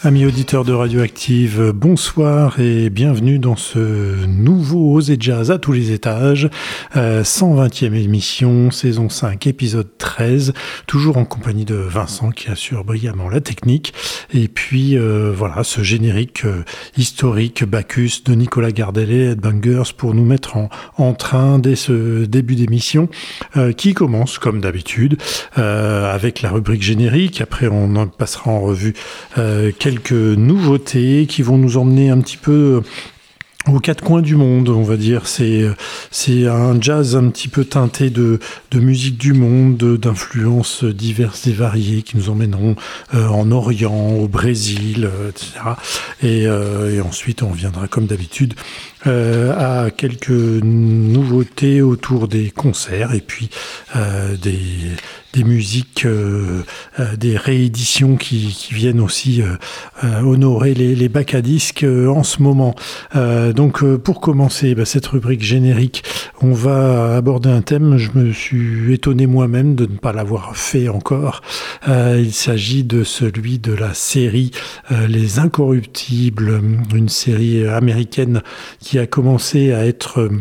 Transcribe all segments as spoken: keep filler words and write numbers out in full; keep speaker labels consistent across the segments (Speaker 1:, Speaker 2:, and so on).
Speaker 1: Amis auditeurs de Radioactive, bonsoir et bienvenue dans ce nouveau Osez Jazz à tous les étages, euh, cent vingtième émission, saison cinq, épisode treize, toujours en compagnie de Vincent qui assure brillamment la technique, et puis euh, voilà, ce générique euh, historique Bacchus de Nicolas Gardel Headbangers pour nous mettre en, en train dès ce début d'émission euh, qui commence comme d'habitude euh, avec la rubrique générique. Après on en passera en revue euh, quelques quelques nouveautés qui vont nous emmener un petit peu aux quatre coins du monde, on va dire. C'est, c'est un jazz un petit peu teinté de, de musique du monde, d'influences diverses et variées qui nous emmèneront euh, en Orient, au Brésil, euh, et cetera. Et, euh, et ensuite, on viendra comme d'habitude euh, à quelques nouveautés autour des concerts et puis euh, des, des musiques, euh, euh, des rééditions qui, qui viennent aussi euh, euh, honorer les, les bacs à disques euh, en ce moment. Euh, donc euh, pour commencer bah, cette rubrique générique, on va aborder un thème. Je me suis étonné moi-même de ne pas l'avoir fait encore. Euh, il s'agit de celui de la série euh, Les Incorruptibles, une série américaine qui a commencé à être euh,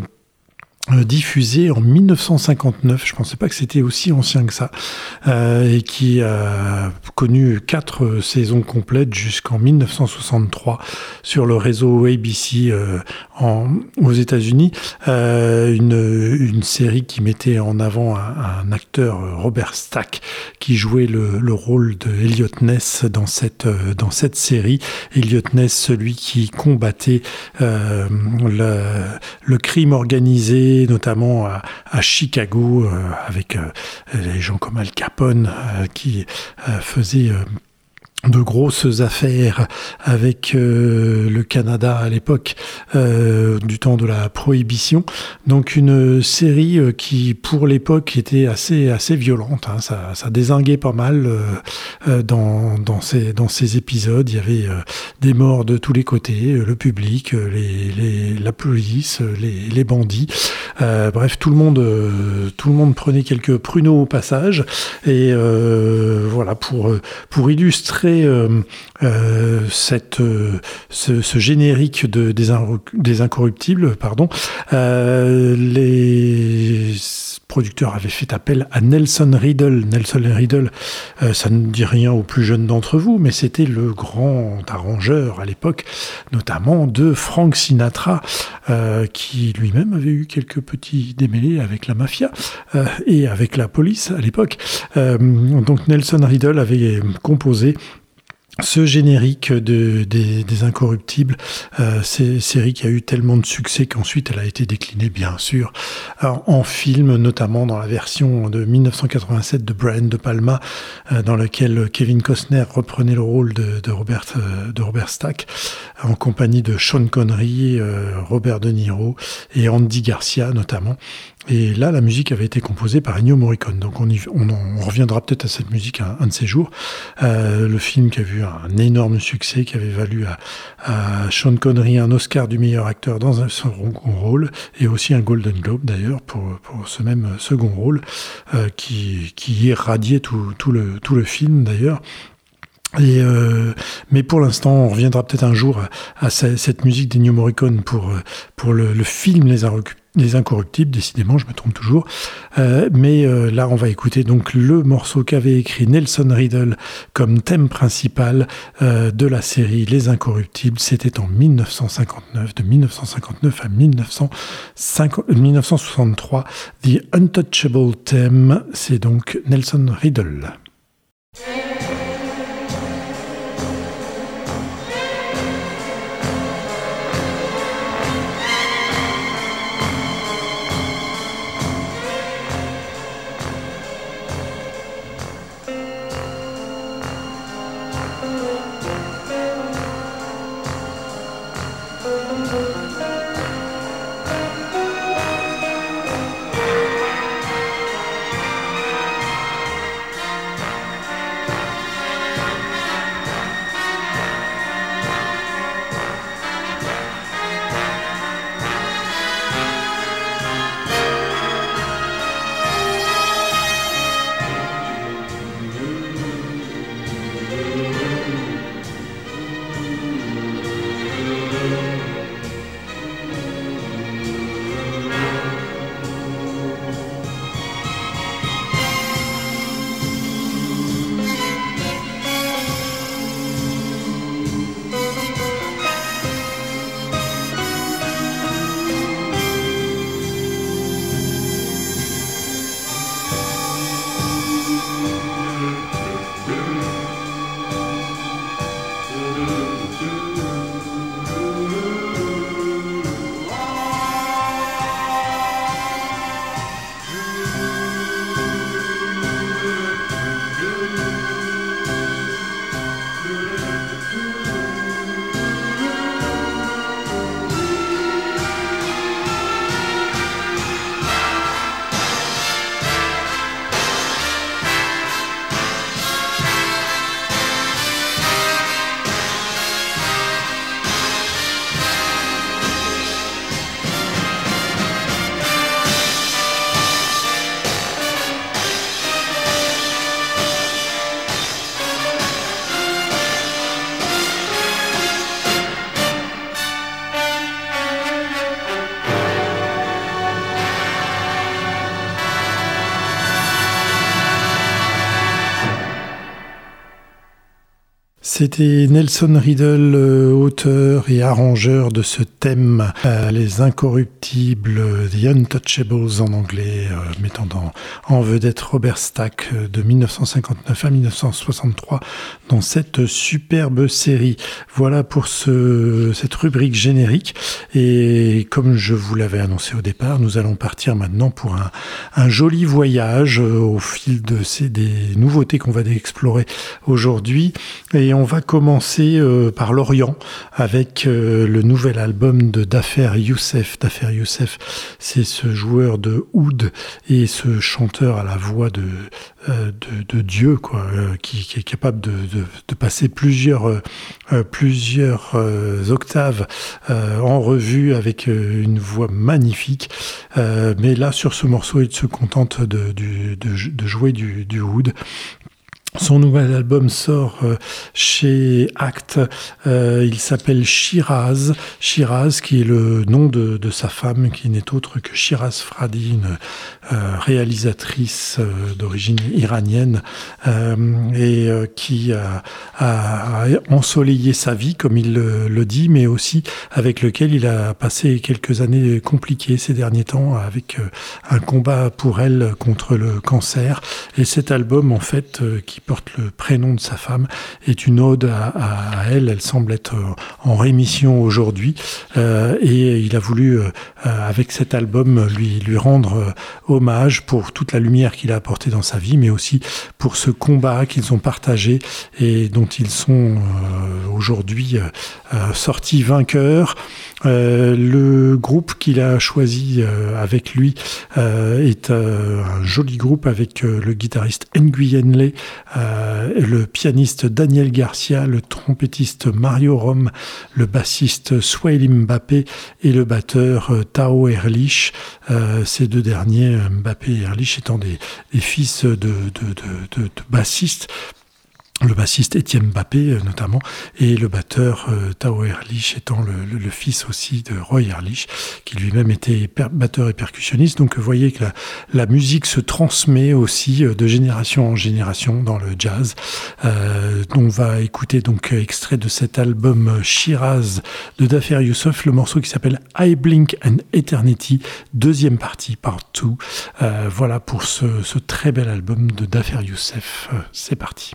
Speaker 1: diffusé en mille neuf cent cinquante-neuf, je pensais pas que c'était aussi ancien que ça, euh, et qui a connu quatre saisons complètes jusqu'en mille neuf cent soixante-trois sur le réseau A B C euh, en, aux États-Unis. Euh, une, une série qui mettait en avant un, un acteur, Robert Stack, qui jouait le, le rôle de Elliot Ness dans cette, dans cette série. Elliot Ness, celui qui combattait euh, le, le crime organisé, notamment à, à Chicago, euh, avec euh, les gens comme Al Capone, euh, qui euh, faisaient euh, de grosses affaires avec euh, le Canada à l'époque, euh, du temps de la prohibition. Donc une série euh, qui, pour l'époque, était assez assez violente. Hein. Ça, ça dézinguait pas mal euh, euh, dans dans ces dans ces épisodes. Il y avait euh, des morts de tous les côtés, euh, le public, euh, les les la police, euh, les les bandits. Euh, bref, tout le monde euh, tout le monde prenait quelques pruneaux au passage. Et euh, voilà, pour pour illustrer Euh, euh, cette, euh, ce, ce générique de, des, in, des Incorruptibles, pardon, euh, les producteurs avaient fait appel à Nelson Riddle. Nelson Riddle, euh, ça ne dit rien aux plus jeunes d'entre vous, mais c'était le grand arrangeur à l'époque, notamment de Frank Sinatra, euh, qui lui-même avait eu quelques petits démêlés avec la mafia euh, et avec la police à l'époque. Euh, donc Nelson Riddle avait composé ce générique de, des, des Incorruptibles, euh, c'est série qui a eu tellement de succès qu'ensuite elle a été déclinée bien sûr en, en film, notamment dans la version de mille neuf cent quatre-vingt-sept de Brian De Palma, euh, dans laquelle Kevin Costner reprenait le rôle de, de, Robert, euh, de Robert Stack, en compagnie de Sean Connery, euh, Robert De Niro et Andy Garcia notamment. Et là, la musique avait été composée par Ennio Morricone. Donc on, y, on, on reviendra peut-être à cette musique un, un de ces jours. Euh, le film qui a vu un énorme succès, qui avait valu à, à Sean Connery un Oscar du meilleur acteur dans un second rôle, et aussi un Golden Globe d'ailleurs pour, pour ce même second rôle, euh, qui, qui irradiait tout, tout, le, tout le film d'ailleurs. Et euh, mais pour l'instant, on reviendra peut-être un jour à, à cette musique d'Ennio Morricone pour, pour le, le film Les Incorruptibles. Les Incorruptibles, décidément, je me trompe toujours. Euh, mais euh, là, on va écouter donc le morceau qu'avait écrit Nelson Riddle comme thème principal euh, de la série Les Incorruptibles. C'était en mille neuf cent cinquante-neuf, de mille neuf cent cinquante-neuf à mille neuf cent soixante-trois. The Untouchable Theme, c'est donc Nelson Riddle. C'était Nelson Riddle, auteur et arrangeur de ce thème, euh, Les Incorruptibles, The Untouchables en anglais, euh, mettant en, en vedette Robert Stack de dix-neuf cent cinquante-neuf à dix-neuf cent soixante-trois dans cette superbe série. Voilà pour ce, cette rubrique générique. Et comme je vous l'avais annoncé au départ, nous allons partir maintenant pour un, un joli voyage euh, au fil de ces, des nouveautés qu'on va explorer aujourd'hui. Et on va commencer euh, par l'Orient avec euh, le nouvel album de Dhafer Youssef. Dhafer Youssef, c'est ce joueur de oud et ce chanteur à la voix de, euh, de, de Dieu, quoi, euh, qui, qui est capable de, de, de passer plusieurs, euh, plusieurs euh, octaves euh, en revue avec euh, une voix magnifique. Euh, mais là, sur ce morceau, il se contente de, de, de, de jouer du, du oud. Son nouvel album sort euh, chez Act. Euh, il s'appelle Shiraz. Shiraz, qui est le nom de, de sa femme, qui n'est autre que Shiraz Fradi, une euh, réalisatrice euh, d'origine iranienne euh, et euh, qui a, a, a ensoleillé sa vie, comme il le, le dit, mais aussi avec lequel il a passé quelques années compliquées ces derniers temps, avec euh, un combat pour elle contre le cancer. Et cet album, en fait, euh, qui porte le prénom de sa femme, est une ode à, à, à elle. Elle semble être en rémission aujourd'hui euh, et il a voulu, euh, avec cet album, lui, lui rendre euh, hommage pour toute la lumière qu'il a apportée dans sa vie, mais aussi pour ce combat qu'ils ont partagé et dont ils sont euh, aujourd'hui euh, sortis vainqueurs. Euh, le groupe qu'il a choisi euh, avec lui euh, est euh, un joli groupe avec euh, le guitariste Nguyen Le, euh, le pianiste Daniel Garcia, le trompettiste Mario Rom, le bassiste Swail Mbappé et le batteur euh, Tao Erlich. Euh, ces deux derniers, Mbappé et Erlich, étant des, des fils de, de, de, de, de bassistes. Le bassiste Étienne Mbappé notamment, et le batteur euh, Tao Erlich étant le, le, le fils aussi de Roy Erlich, qui lui-même était per- batteur et percussionniste. Donc vous voyez que la, la musique se transmet aussi euh, de génération en génération dans le jazz. Euh, on va écouter donc extrait de cet album Shiraz de Dhafer Youssef, le morceau qui s'appelle I Blink an Eternity, deuxième partie, part deux. Euh, voilà pour ce, ce très bel album de Dhafer Youssef. Euh, c'est parti.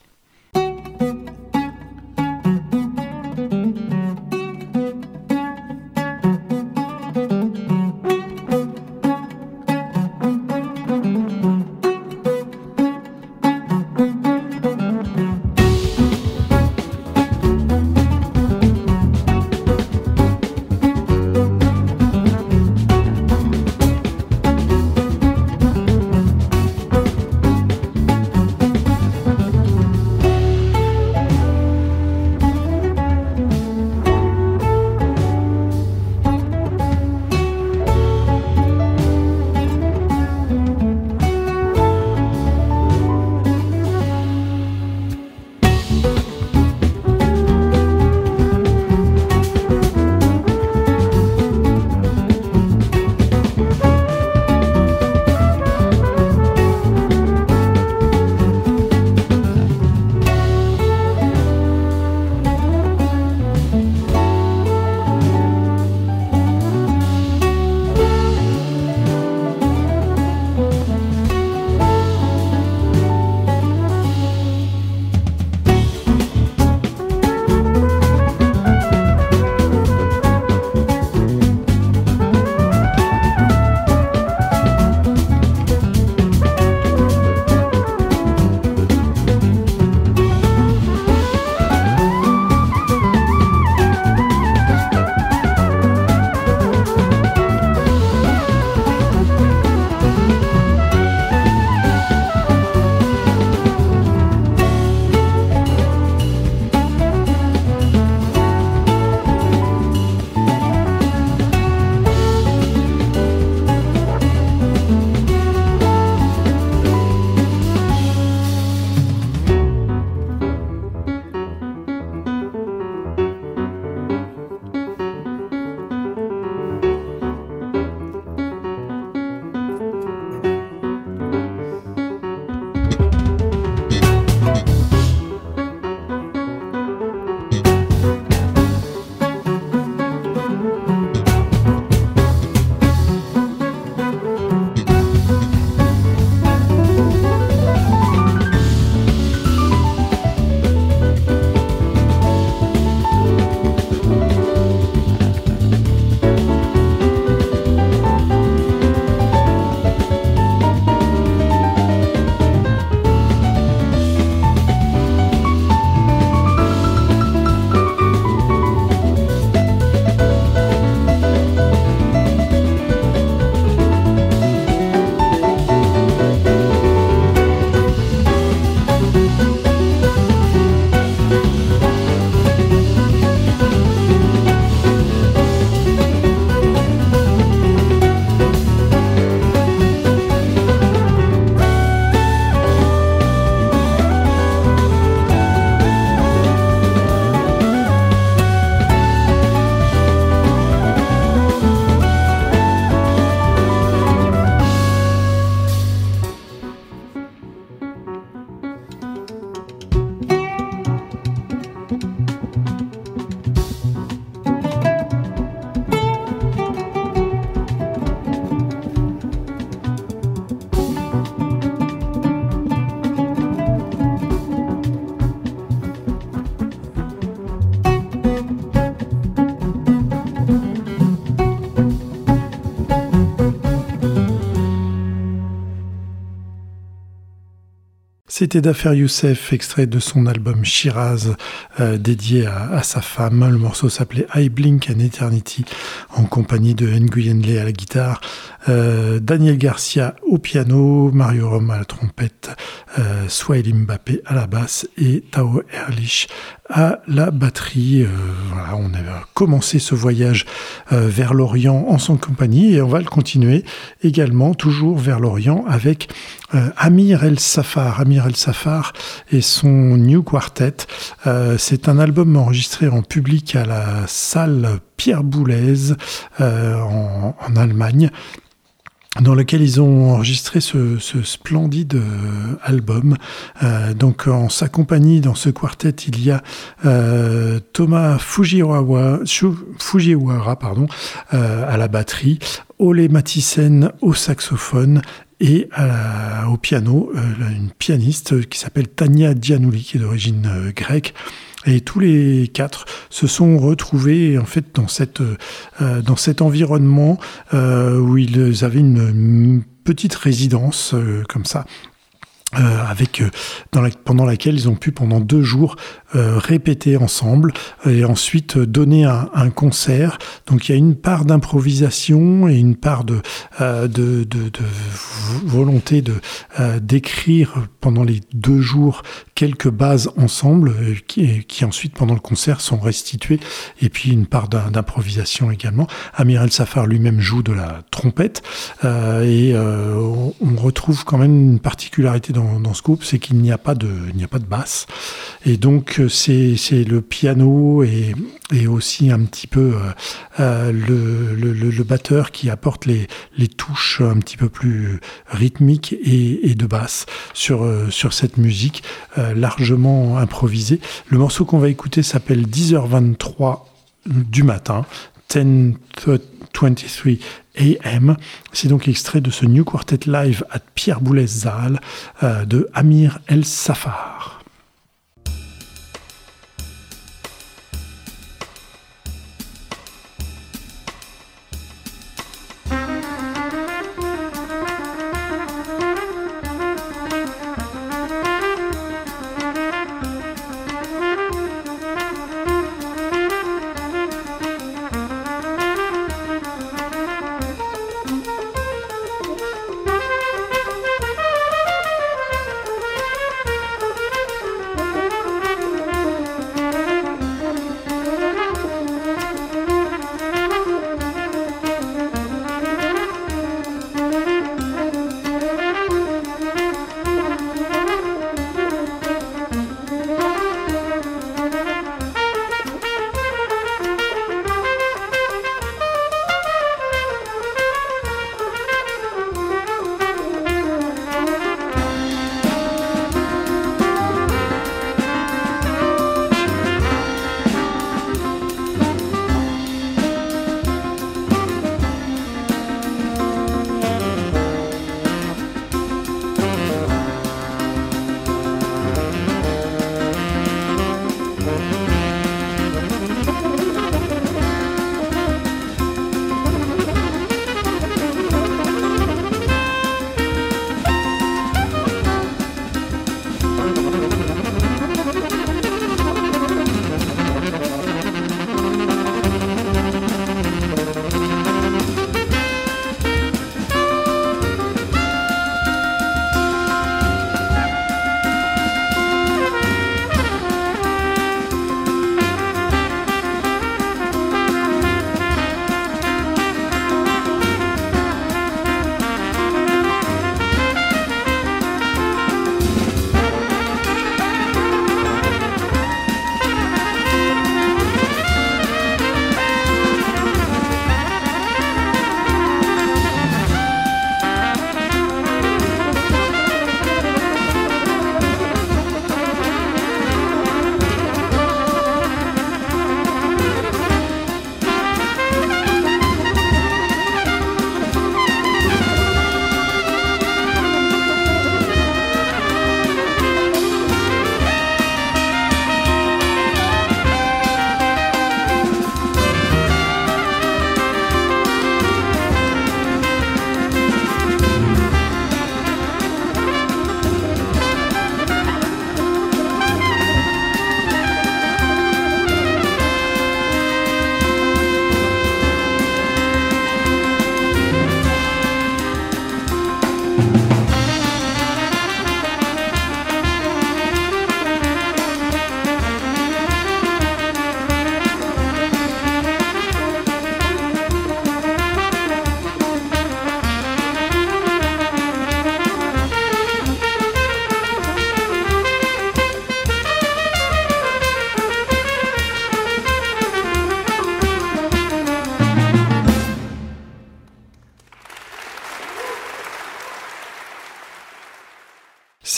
Speaker 1: C'était Dafer Youssef, extrait de son album Shiraz, euh, dédié à, à sa femme. Le morceau s'appelait I Blink an Eternity, en compagnie de Nguyen Le à la guitare, euh, Daniel Garcia au piano, Mario Rome à la trompette, euh, Swahili Mbappé à la basse et Tao Ehrlich à la batterie. Euh, voilà, on a commencé ce voyage euh, vers l'Orient en son compagnie et on va le continuer également, toujours vers l'Orient, avec euh, Amir El Safar. Amir El Safar et son New Quartet. Euh, c'est un album enregistré en public à la salle Pierre Boulez euh, en, en Allemagne, dans lequel ils ont enregistré ce, ce splendide euh, album. Euh, donc en sa compagnie, dans ce quartet, il y a euh, Thomas Fujiwara, Fujiwara pardon, euh, à la batterie, Ole Mathiesen au saxophone et à la, au piano, euh, une pianiste qui s'appelle Tania Gianouli, qui est d'origine euh, grecque. Et tous les quatre se sont retrouvés en fait dans cette euh, dans cet environnement euh, où ils avaient une, une petite résidence euh, comme ça. Euh, avec euh, dans la, pendant laquelle ils ont pu pendant deux jours euh, répéter ensemble et ensuite euh, donner un, un concert. Donc il y a une part d'improvisation et une part de euh, de, de, de volonté de euh, d'écrire pendant les deux jours quelques bases ensemble euh, qui, qui ensuite pendant le concert sont restituées, et puis une part d'improvisation également. Amir El Safar lui-même joue de la trompette euh, et euh, on, on retrouve quand même une particularité dans Dans, dans ce groupe, c'est qu'il n'y a pas de, il n'y a pas de basse, et donc c'est, c'est le piano et, et aussi un petit peu euh, euh, le, le, le batteur qui apporte les, les touches un petit peu plus rythmiques et, et de basse sur, euh, sur cette musique euh, largement improvisée. Le morceau qu'on va écouter s'appelle dix heures vingt-trois du matin, dix vingt-trois A M. C'est donc extrait de ce New Quartet Live à Pierre Boulez Saal euh, de Amir El Safar.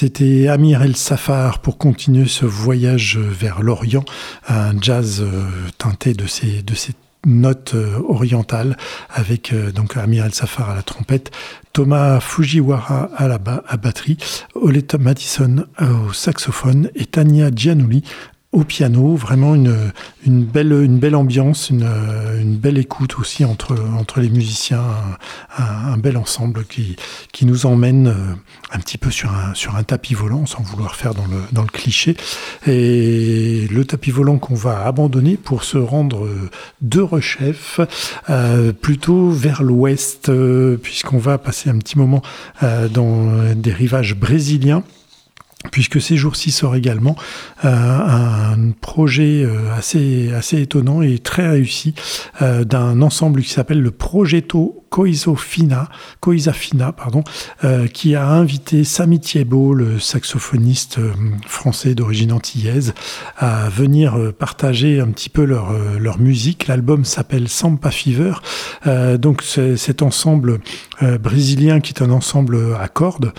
Speaker 1: C'était Amir El Safar pour continuer ce voyage vers l'Orient, un jazz teinté de ces, de ces notes orientales avec donc Amir El Safar à la trompette, Thomas Fujiwara à la ba- à batterie, Oleta Madison au saxophone et Tania Giannulli au piano. Vraiment une, une, belle, une belle ambiance, une, une belle écoute aussi entre, entre les musiciens, un, un, un bel ensemble qui, qui nous emmène un petit peu sur un, sur un tapis volant sans vouloir faire dans le, dans le cliché. Et le tapis volant qu'on va abandonner pour se rendre de Rechef, euh, plutôt vers l'ouest, euh, puisqu'on va passer un petit moment euh, dans des rivages brésiliens. Puisque ces jours-ci sort également euh, un projet euh, assez, assez étonnant et très réussi euh, d'un ensemble qui s'appelle le Progetto Coisa Fina, Coisa Fina pardon, euh, qui a invité Samy Thiebaud, le saxophoniste euh, français d'origine antillaise, à venir euh, partager un petit peu leur, euh, leur musique. L'album s'appelle Sampa Fever. Euh, donc c'est, cet ensemble euh, brésilien qui est un ensemble à cordes,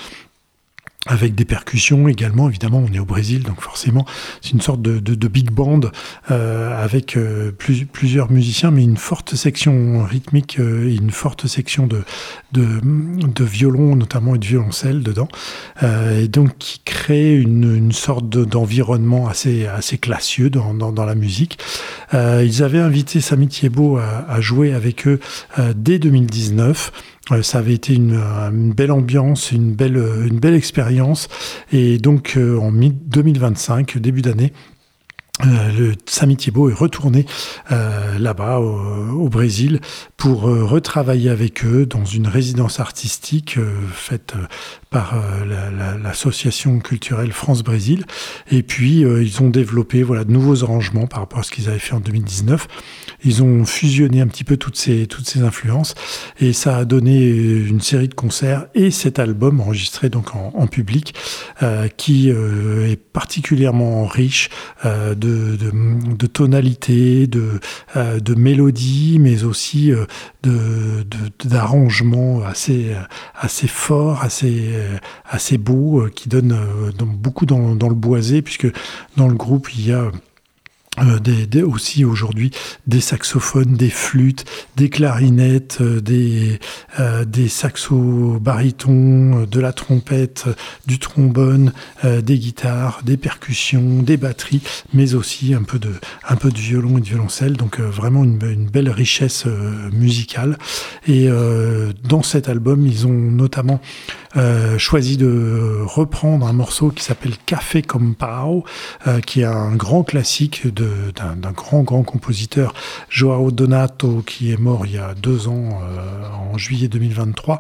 Speaker 1: avec des percussions également, évidemment, on est au Brésil, donc forcément, c'est une sorte de, de, de big band euh, avec euh, plus, plusieurs musiciens, mais une forte section rythmique euh, et une forte section de, de, de violon, notamment, et de violoncelle dedans, euh, et donc qui crée une, une sorte de, d'environnement assez, assez classieux dans, dans, dans la musique. Euh, ils avaient invité Samy Thiebaud à, à jouer avec eux euh, dès deux mille dix-neuf. Ça avait été une, une belle ambiance, une belle, une belle expérience. Et donc, euh, en deux mille vingt-cinq, début d'année, Euh, le Samy Thiebaud est retourné euh, là-bas au, au Brésil pour euh, retravailler avec eux dans une résidence artistique euh, faite euh, par euh, la, la, l'association culturelle France-Brésil. Et puis euh, ils ont développé voilà, de nouveaux arrangements par rapport à ce qu'ils avaient fait en deux mille dix-neuf. Ils ont fusionné un petit peu toutes ces, toutes ces influences et ça a donné une série de concerts et cet album enregistré donc en, en public euh, qui euh, est particulièrement riche euh, de, de, de tonalité, de, euh, de mélodie, mais aussi euh, de, de, d'arrangements assez, assez forts, assez, assez beaux, euh, qui donnent euh, donc beaucoup dans, dans le boisé, puisque dans le groupe, il y a Euh, des, des, aussi aujourd'hui des saxophones, des flûtes, des clarinettes, euh, des, euh, des saxos barytons, euh, de la trompette, euh, du trombone, euh, des guitares, des percussions, des batteries, mais aussi un peu de, un peu de violon et de violoncelle. Donc euh, vraiment une, une belle richesse euh, musicale. Et euh, dans cet album, ils ont notamment euh, choisi de reprendre un morceau qui s'appelle Café Compao, euh, qui est un grand classique de De, d'un, d'un grand, grand compositeur, João Donato, qui est mort il y a deux ans, euh, en juillet deux mille vingt-trois,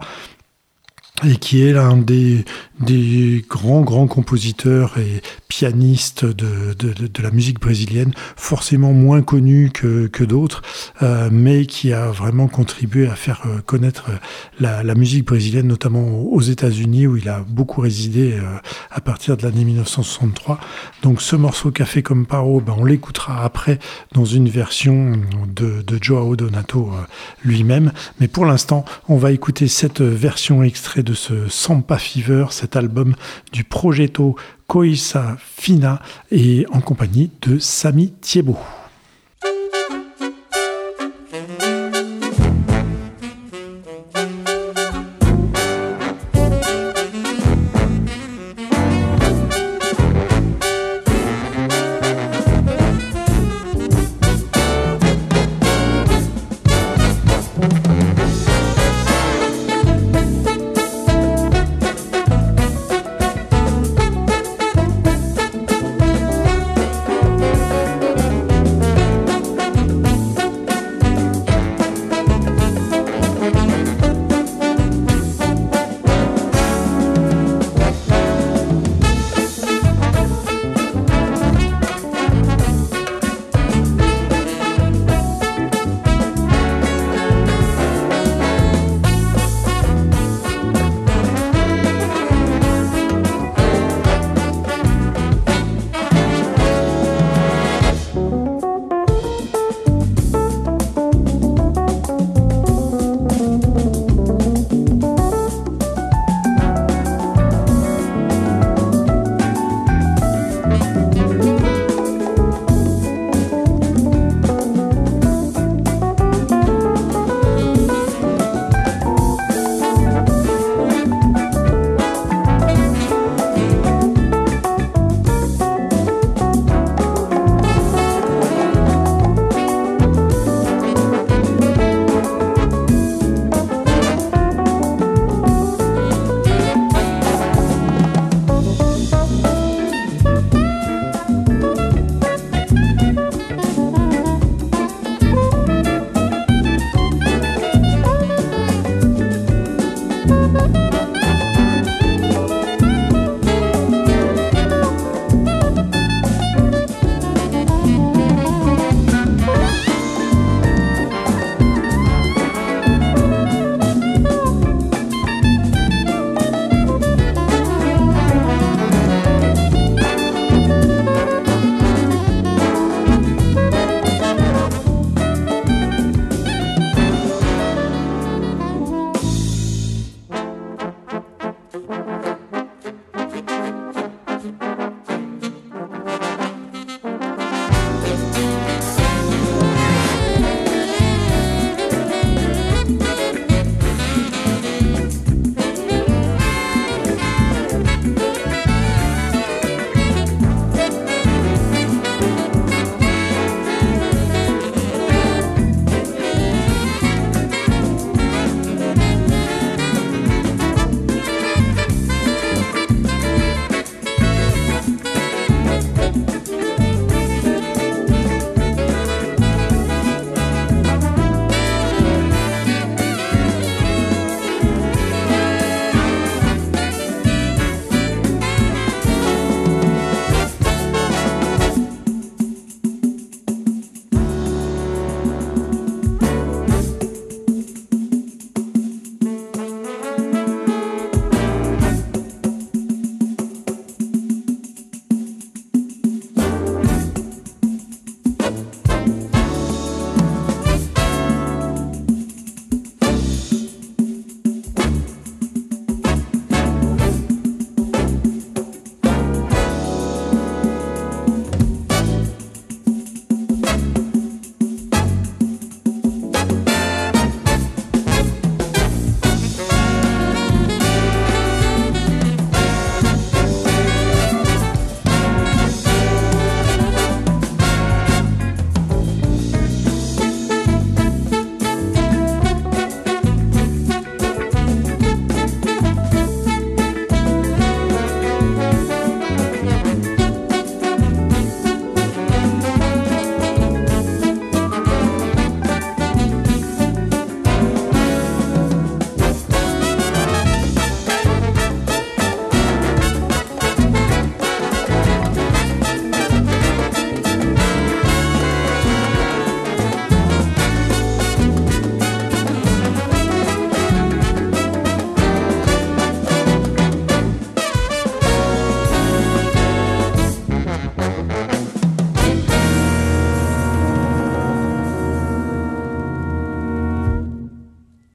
Speaker 1: et qui est l'un des, des grands, grands compositeurs et pianistes de, de, de, de la musique brésilienne, forcément moins connu que, que d'autres, euh, mais qui a vraiment contribué à faire connaître la, la musique brésilienne, notamment aux États-Unis, où il a beaucoup résidé euh, à partir de l'année dix-neuf cent soixante-trois. Donc ce morceau Café Compao, ben, on l'écoutera après dans une version de, de João Donato euh, lui-même, mais pour l'instant, on va écouter cette version extrait de ce Sampa Fever, cet album du Progetto Coisa Fina, et en compagnie de Samy Thiebaud.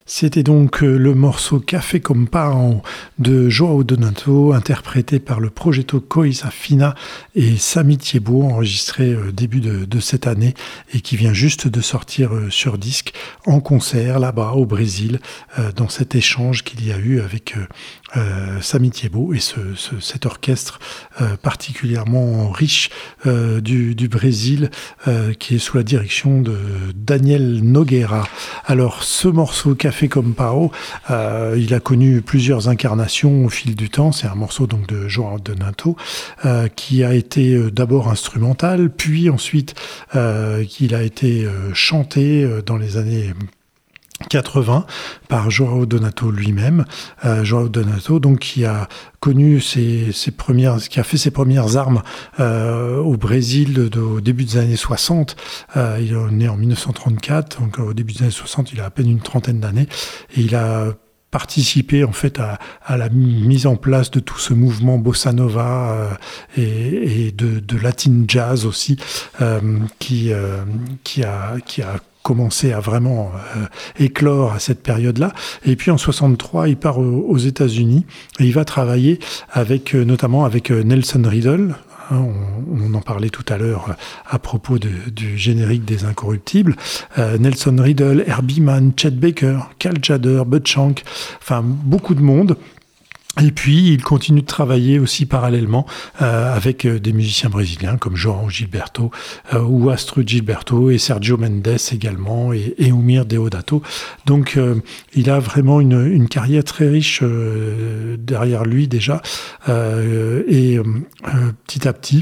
Speaker 1: C'était donc le morceau Café Compao de João Donato, interprété par le Projeto Coisa Fina et Samy Thiebaud, enregistré début de, de cette année et qui vient juste de sortir sur disque en concert là-bas au Brésil, dans cet échange qu'il y a eu avec euh, Samy Thiebaud et ce, ce, cet orchestre euh, particulièrement riche euh, du, du Brésil euh, qui est sous la direction de Daniel Nogueira. Alors ce morceau Café Compao, euh, il a connu plusieurs incarnations au fil du temps. C'est un morceau donc de João Donato euh, qui a été euh, d'abord instrumental, puis ensuite euh, qu'il a été euh, chanté euh, dans les années quatre-vingts par João Donato lui-même. Euh, João Donato, donc, qui a connu ses, ses premières, qui a fait ses premières armes euh, au Brésil de, de, au début des années soixante. Euh, il est né en dix-neuf cent trente-quatre, donc au début des années soixante, il a à peine une trentaine d'années, et il a participé en fait à, à la mise en place de tout ce mouvement bossa nova euh, et, et de, de latin jazz aussi, euh, qui, euh, qui a, qui a commencé à vraiment euh, éclore à cette période-là. Et puis en soixante-trois, il part aux, aux États-Unis et il va travailler avec, euh, notamment avec euh, Nelson Riddle. Hein, on, on en parlait tout à l'heure euh, à propos de, du générique des Incorruptibles. Euh, Nelson Riddle, Herbie Mann, Chet Baker, Cal Tjader, Bud Shank, enfin beaucoup de monde. Et puis, il continue de travailler aussi parallèlement euh, avec euh, des musiciens brésiliens comme João Gilberto euh, ou Astrud Gilberto et Sergio Mendes également et, et Eumir Deodato. Donc, euh, il a vraiment une, une carrière très riche euh, derrière lui déjà. Euh, et euh, petit à petit,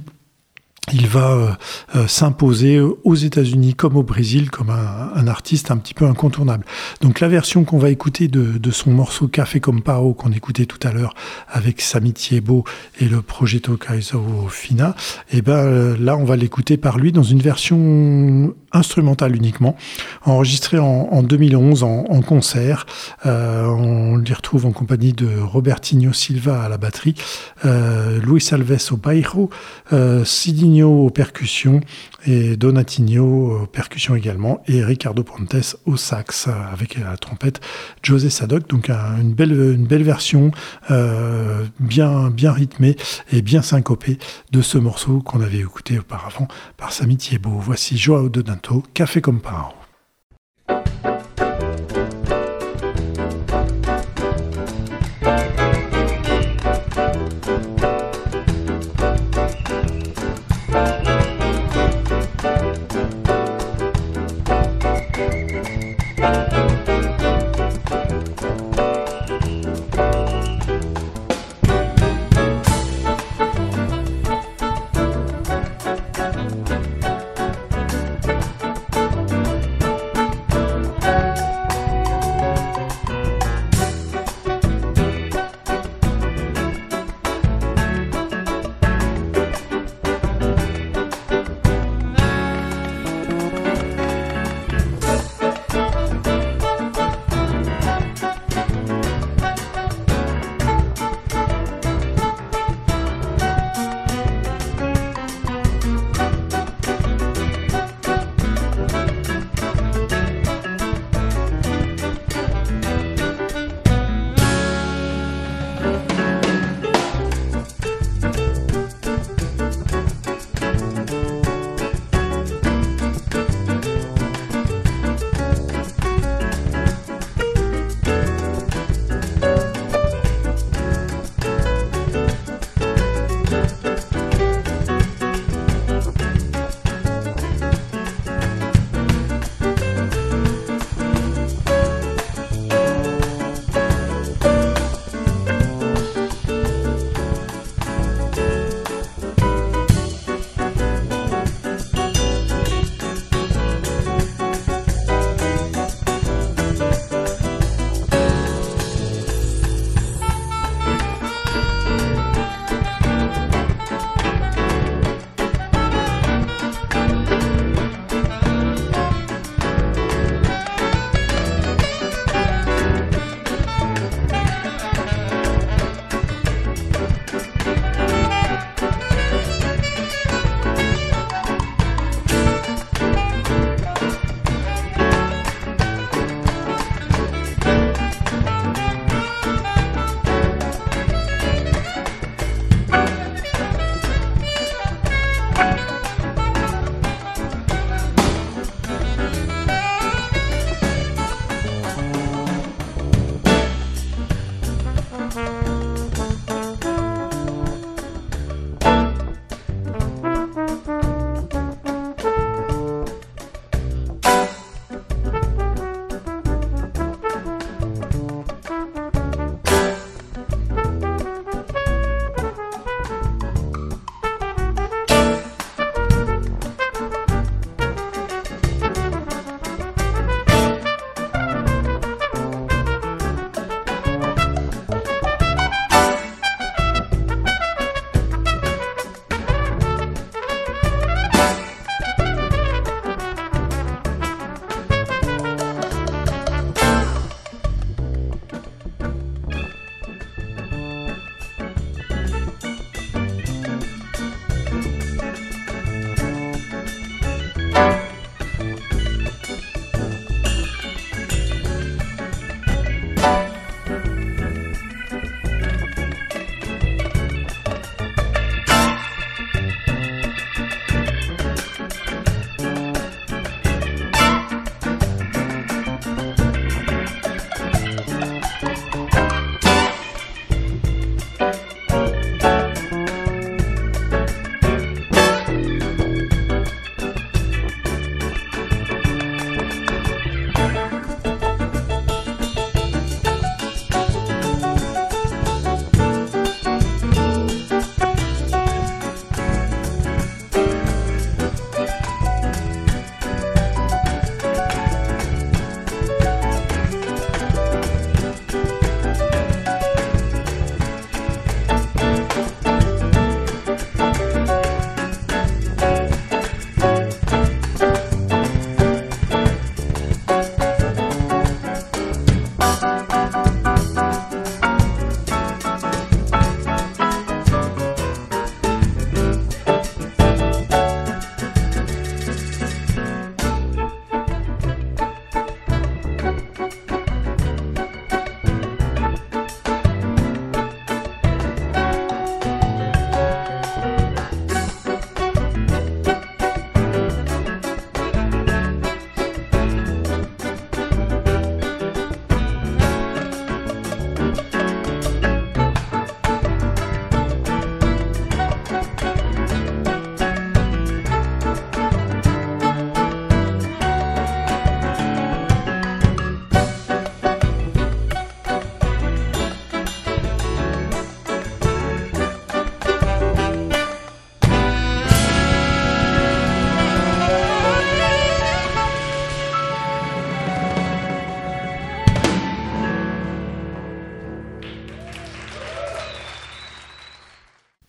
Speaker 1: il va euh, s'imposer aux États-Unis comme au Brésil comme un, un artiste un petit peu incontournable. Donc la version qu'on va écouter de, de son morceau Café Compao qu'on écoutait tout à l'heure avec Samy Thiebaud et le Projeto Coisa Fina, et ben là on va l'écouter par lui dans une version instrumentale uniquement, enregistrée en, en deux mille onze en, en concert. Euh, on l'y retrouve en compagnie de Robertinho Silva à la batterie, euh, Luis Alves au baixo, euh, Sidinho aux percussions et Donatinho aux percussions également, et Ricardo Pontes au sax avec la trompette José Sadoc. Donc un, une, belle, une belle version euh, bien, bien rythmée et bien syncopée de ce morceau qu'on avait écouté auparavant par Samy Thiebaud. Voici João Donato, Café Compao.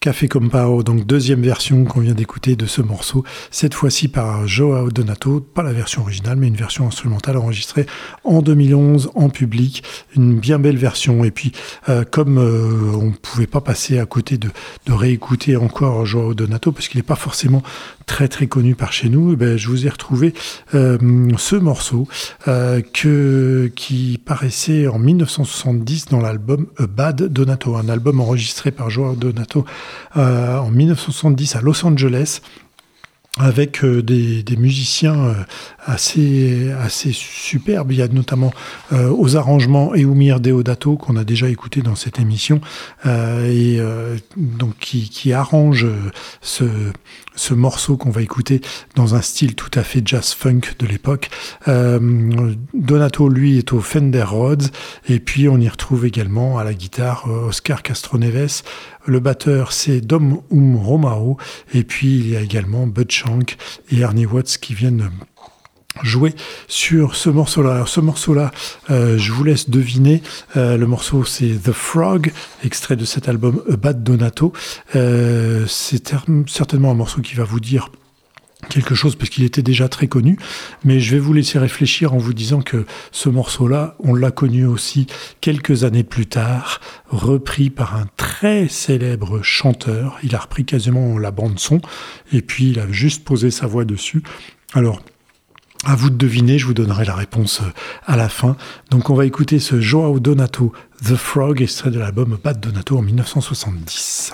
Speaker 1: Café Compao, donc deuxième version qu'on vient d'écouter de ce morceau, cette fois-ci par Joao Donato, pas la version originale, mais une version instrumentale enregistrée en deux mille onze en public, une bien belle version. Et puis, euh, comme euh, on ne pouvait pas passer à côté de, de réécouter encore Joao Donato, parce qu'il n'est pas forcément très très connu par chez nous, eh ben, je vous ai retrouvé euh, ce morceau euh, que, qui paraissait en mille neuf cent soixante-dix dans l'album A Bad Donato, un album enregistré par Joao Donato euh, en mille neuf cent soixante-dix à Los Angeles, avec euh, des, des musiciens euh, assez, assez superbes. Il y a notamment euh, aux arrangements Eumir Deodato, qu'on a déjà écouté dans cette émission, euh, et euh, donc qui, qui arrange ce, ce morceau qu'on va écouter dans un style tout à fait jazz-funk de l'époque. Euh, Donato, lui, est au Fender Rhodes, et puis on y retrouve également à la guitare Oscar Castroneves. Le batteur, c'est Dom Um Romao, et puis il y a également Bud Shank et Ernie Watts qui viennent jouer sur ce morceau-là. Alors, ce morceau-là, euh, je vous laisse deviner. Euh, le morceau, c'est The Frog, extrait de cet album A Bad Donato. Euh, c'est ter- certainement un morceau qui va vous dire quelque chose parce qu'il était déjà très connu, mais je vais vous laisser réfléchir en vous disant que ce morceau-là, on l'a connu aussi quelques années plus tard, repris par un très célèbre chanteur. Il a repris quasiment la bande-son et puis il a juste posé sa voix dessus. Alors, à vous de deviner, je vous donnerai la réponse à la fin. Donc on va écouter ce Joao Donato, The Frog, extrait de l'album Bad Donato en mille neuf cent soixante-dix.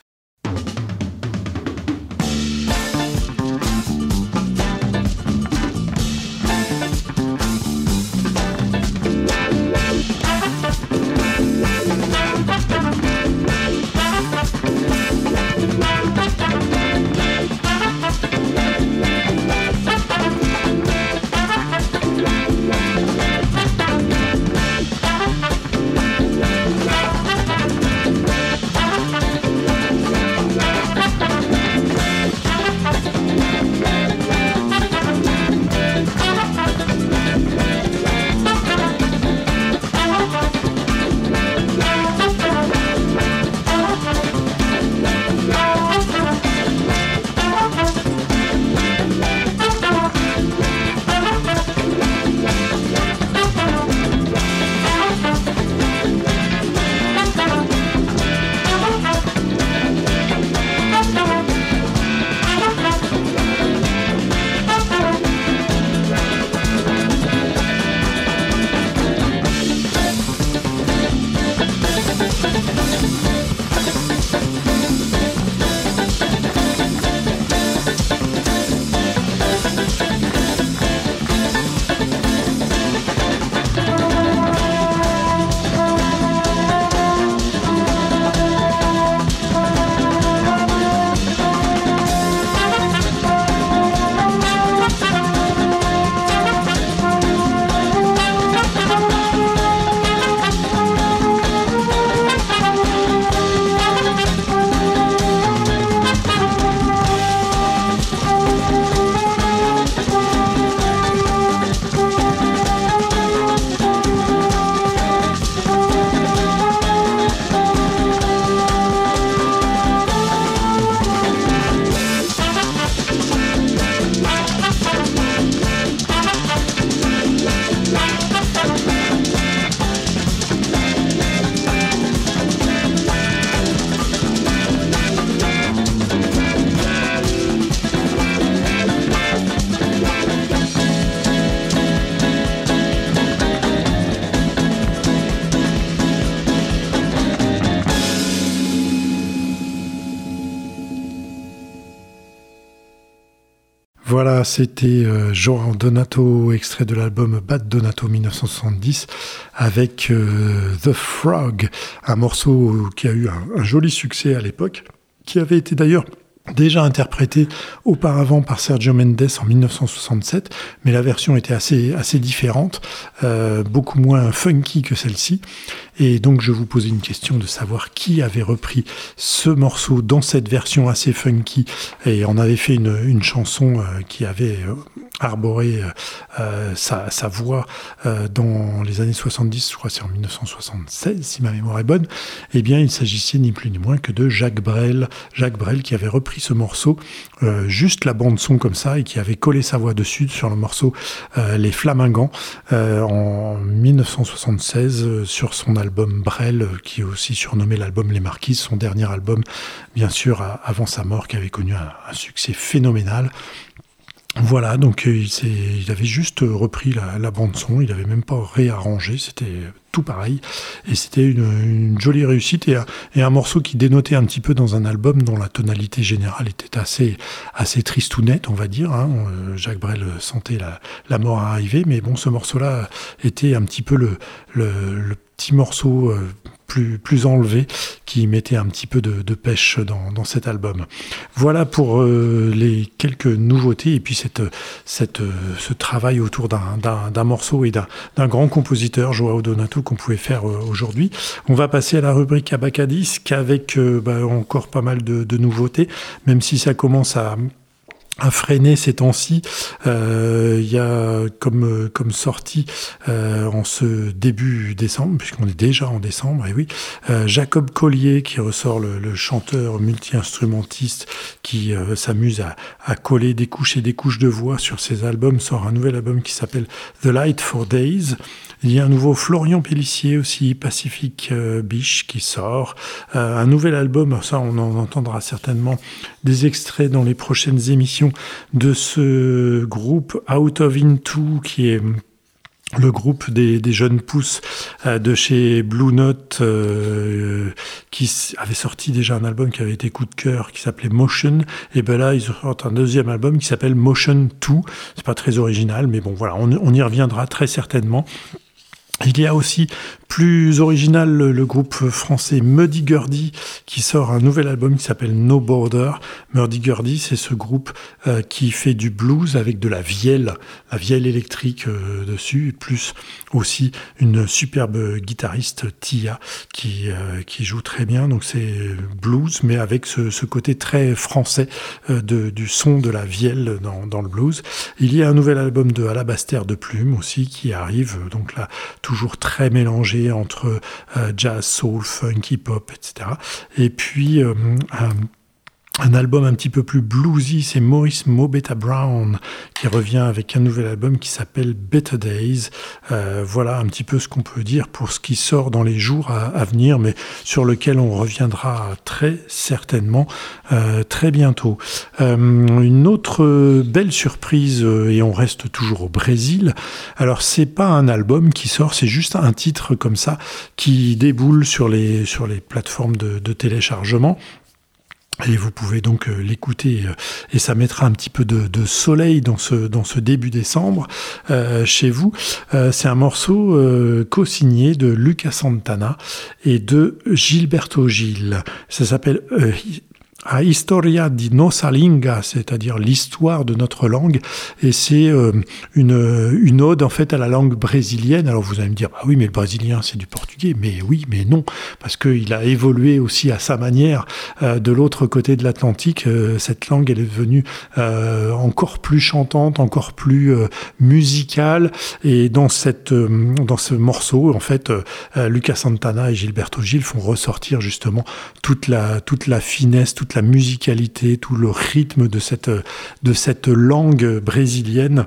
Speaker 1: Voilà, c'était euh, Joao Donato, extrait de l'album Bad Donato mille neuf cent soixante-dix, avec euh, The Frog, un morceau qui a eu un, un joli succès à l'époque, qui avait été d'ailleurs déjà interprété auparavant par Sergio Mendes en mille neuf cent soixante-sept, mais la version était assez, assez différente, euh, beaucoup moins funky que celle-ci. Et donc je vous posais une question de savoir qui avait repris ce morceau dans cette version assez funky, et on avait fait une, une chanson euh, qui avait arboré euh, sa, sa voix euh, dans les années soixante-dix, je crois que c'est en mille neuf cent soixante-seize, si ma mémoire est bonne, eh bien, il s'agissait ni plus ni moins que de Jacques Brel. Jacques Brel qui avait repris ce morceau, euh, juste la bande-son comme ça, et qui avait collé sa voix dessus sur le morceau euh, Les Flamingants, euh, en mille neuf cent soixante-seize, euh, sur son album Brel, qui est aussi surnommé l'album Les Marquises, son dernier album, bien sûr, à, avant sa mort, qui avait connu un, un succès phénoménal. Voilà, donc il, s'est, il avait juste repris la, la bande-son, il n'avait même pas réarrangé, c'était tout pareil, et c'était une, une jolie réussite, et un, et un morceau qui dénotait un petit peu dans un album dont la tonalité générale était assez, assez tristounette, on va dire, hein. Jacques Brel sentait la, la mort arriver, mais bon, ce morceau-là était un petit peu le, le, le petit morceau euh, plus, plus enlevé, qui mettait un petit peu de, de pêche dans, dans cet album. Voilà pour euh, les quelques nouveautés, et puis cette, cette, ce travail autour d'un, d'un, d'un morceau et d'un, d'un grand compositeur, João Donato, qu'on pouvait faire euh, aujourd'hui. On va passer à la rubrique Abacadisque avec euh, bah, encore pas mal de, de nouveautés, même si ça commence à... à freiner ces temps-ci. Il euh, y a comme, comme sortie euh, en ce début décembre, puisqu'on est déjà en décembre, et oui, euh, Jacob Collier, qui ressort, le, le chanteur multi-instrumentiste qui euh, s'amuse à, à coller des couches et des couches de voix sur ses albums, sort un nouvel album qui s'appelle The Light for Days. Il y a un nouveau Florian Pélissier aussi, Pacific euh, Biche, qui sort. Euh, un nouvel album, ça on en entendra certainement des extraits dans les prochaines émissions, de ce groupe Out of Into, qui est le groupe des, des jeunes pousses euh, de chez Blue Note, euh, qui avait sorti déjà un album qui avait été coup de cœur, qui s'appelait Motion. Et ben là, ils sortent un deuxième album qui s'appelle Motion deux. C'est pas très original, mais bon, voilà, on, on y reviendra très certainement. Il y a aussi, plus original, le, le groupe français Muddy Gurdy, qui sort un nouvel album qui s'appelle No Border. Muddy Gurdy, c'est ce groupe euh, qui fait du blues avec de la vielle, la vielle électrique euh, dessus, plus aussi une superbe guitariste, Tia, qui, euh, qui joue très bien. Donc c'est blues, mais avec ce, ce côté très français euh, de, du son de la vielle dans, dans le blues. Il y a un nouvel album de Alabaster de Plume aussi qui arrive, donc là, toujours très mélangé entre euh, jazz, soul, funk, hip-hop, et cetera. Et puis, euh, un, un album un petit peu plus bluesy, c'est Maurice Mobetta Brown qui revient avec un nouvel album qui s'appelle Better Days. Euh, voilà un petit peu ce qu'on peut dire pour ce qui sort dans les jours à, à venir, mais sur lequel on reviendra très certainement euh, très bientôt. Euh, une autre belle surprise, euh, et on reste toujours au Brésil. Alors c'est pas un album qui sort, c'est juste un titre comme ça qui déboule sur les, sur les plateformes de, de téléchargement. Et vous pouvez donc euh, l'écouter, euh, et ça mettra un petit peu de, de soleil dans ce, dans ce début décembre euh, chez vous. Euh, c'est un morceau euh, co-signé de Lucas Santana et de Gilberto Gil. Ça s'appelle euh, A Historia di Nossa Língua, c'est-à-dire l'histoire de notre langue, et c'est euh, une, une ode en fait à la langue brésilienne. Alors vous allez me dire, bah oui, mais le brésilien c'est du portugais, mais oui, mais non, parce qu'il a évolué aussi à sa manière euh, de l'autre côté de l'Atlantique. Euh, cette langue, elle est devenue euh, encore plus chantante, encore plus euh, musicale, et dans cette, euh, dans ce morceau, en fait, euh, Lucas Santana et Gilberto Gil font ressortir justement toute la, toute la finesse, toute la musicalité, tout le rythme de cette, de cette langue brésilienne.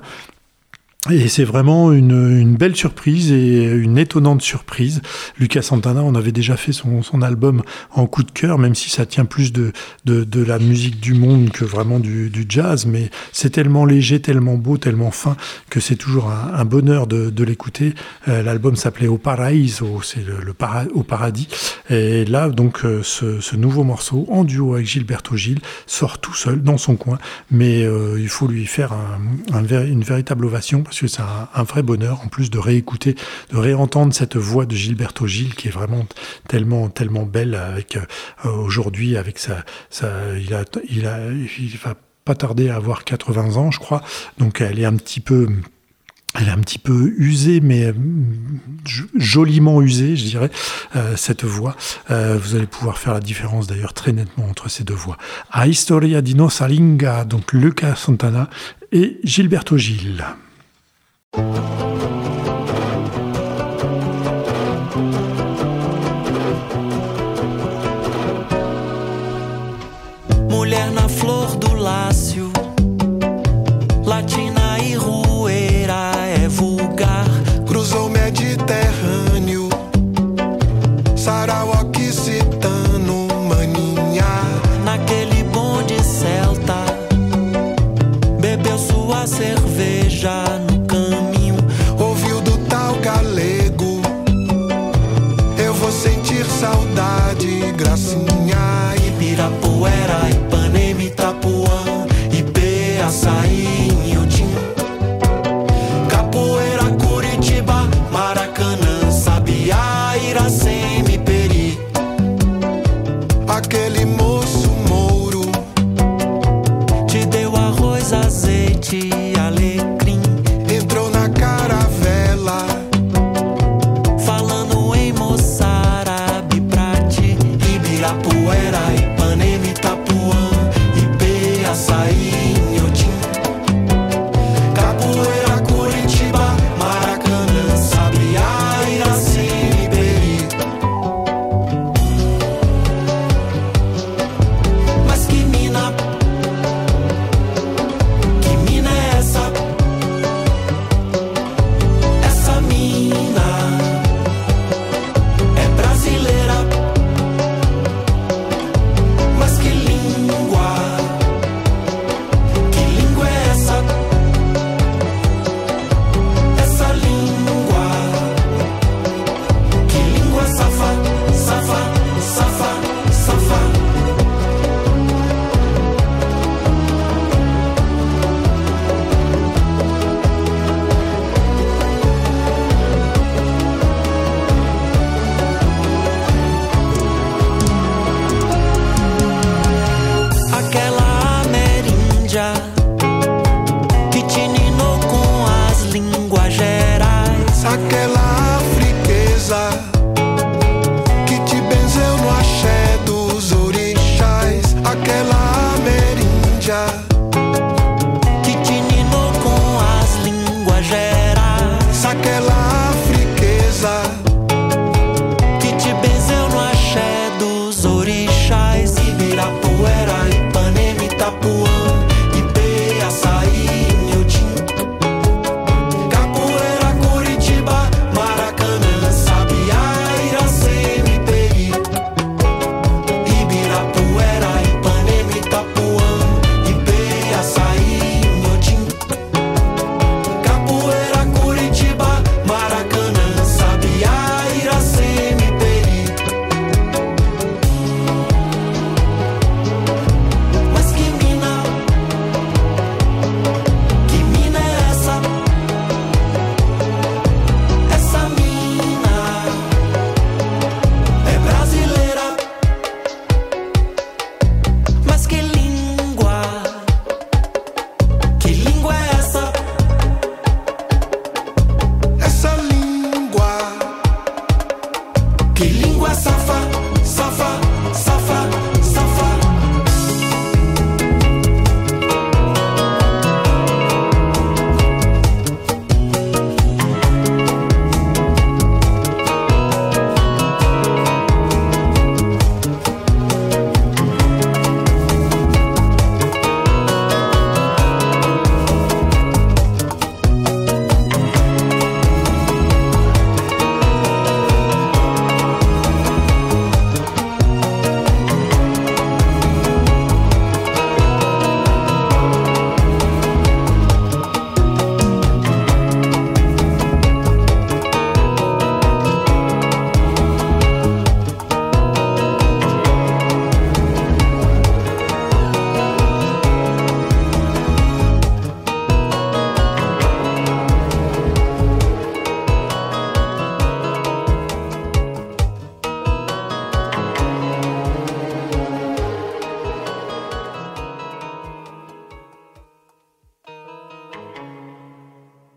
Speaker 1: Et c'est vraiment une, une belle surprise et une étonnante surprise. Lucas Santana, on avait déjà fait son, son album en coup de cœur, même si ça tient plus de, de, de la musique du monde que vraiment du, du jazz, mais c'est tellement léger, tellement beau, tellement fin, que c'est toujours un, un bonheur de, de l'écouter. Euh, l'album s'appelait Au Paraíso, c'est le, le para, au paradis. Et là, donc, ce, ce nouveau morceau, en duo avec Gilberto Gil, sort tout seul, dans son coin, mais euh, il faut lui faire un, un, une véritable ovation, parce que c'est un, un vrai bonheur, en plus de réécouter, de réentendre cette voix de Gilberto Gil qui est vraiment tellement, tellement belle avec euh, aujourd'hui, avec sa, sa, il a, il a, il va pas tarder à avoir quatre-vingts ans, je crois, donc elle est un petit peu. Elle est un petit peu usée, mais joliment usée, je dirais, euh, cette voix. Euh, vous allez pouvoir faire la différence d'ailleurs très nettement entre ces deux voix. A Historia di Nossa Língua, donc Lucas Santana et Gilberto Gil.
Speaker 2: Mulher na flor do lácio, latina e rueira, é vulgar.
Speaker 3: Cruzou o Mediterrâneo, sarau occitano, maninha.
Speaker 2: Naquele bonde celta, bebeu sua cerveja no caminho.
Speaker 3: Ouviu do tal galego, eu vou sentir saudade, gracinha.
Speaker 2: Ibirapuera, Ipanema, Itapuã, Ipê, Açaí, Inhotim, Capoeira, Curitiba, Maracanã, Sabiá, Iracema, Peri.
Speaker 3: Aquele moço mouro
Speaker 2: te deu arroz, azeite e alecrim.
Speaker 3: entrou na caravela,
Speaker 2: falando em moçárabe pra ti. Ibirapuera, Ipanema, Itapuã, Ipê, Açaí, Inhotim, Capoeira, Curitiba, Maracanã, Sabiá, Iracema e Peri. Mas que mina, que mina é essa? Essa mina é brasileira. Mas que língua, que língua é essa? Essa língua, que língua safa, safa, safa, safa. Aquela ameríndia que te ninou com as línguas gerais.
Speaker 3: aquela afriqueza que te benzeu no axé dos orixás. Aquela ameríndia
Speaker 2: Que te ninou com as línguas gerais.
Speaker 3: aquela afriqueza
Speaker 2: Que te benzeu no axé dos orixás. Ibirapuera, Ipanema, Itapuã, Ipê, Açaí, Inhotim, Capoeira, Curitiba, Maracanã, Sabiá, Iracema e Peri. Ibirapuera, Ipanema, Itapuã, Ipê, Açaí, Inhotim, Capoeira, Curitiba, Maracanã, Sabiá, Iracema e Peri. Mas que mina, que mina é essa? Essa mina é brasileira. Mas que língua, que língua é essa?
Speaker 3: essa língua
Speaker 2: Que língua safa, safa, safa, safa.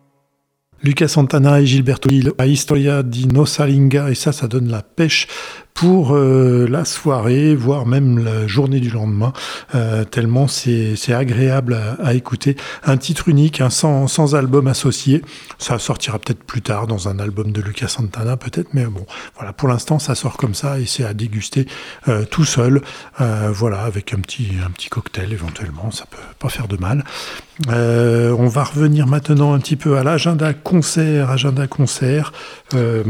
Speaker 1: Lucas Santana et Gilberto Gil à Historia di Nossa Língua, et ça, ça donne la pêche pour euh, la soirée, voire même la journée du lendemain, euh, tellement c'est, c'est agréable à, à écouter. Un titre unique, hein, sans, sans album associé. Ça sortira peut-être plus tard dans un album de Lucas Santana, peut-être, mais bon, voilà, pour l'instant, ça sort comme ça et c'est à déguster euh, tout seul, euh, voilà, avec un petit, un petit cocktail éventuellement, ça peut pas faire de mal. Euh, on va revenir maintenant un petit peu à l'agenda concert, agenda concert, euh,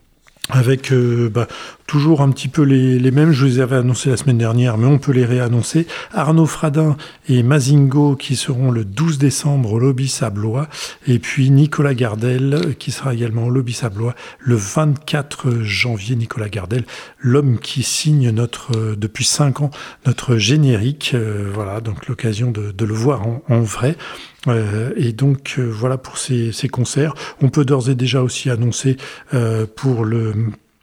Speaker 1: avec euh, bah, toujours un petit peu les, les mêmes, je les avais annoncés la semaine dernière, mais on peut les réannoncer. Arnaud Fradin et Mazingo qui seront le douze décembre au Lobby Sablois, et puis Nicolas Gardel qui sera également au Lobby Sablois le vingt-quatre janvier. Nicolas Gardel, l'homme qui signe notre, euh, depuis cinq ans notre générique, euh, voilà, donc l'occasion de, de le voir en, en vrai. Euh, et donc euh, voilà pour ces, ces concerts. On peut d'ores et déjà aussi annoncer euh, pour le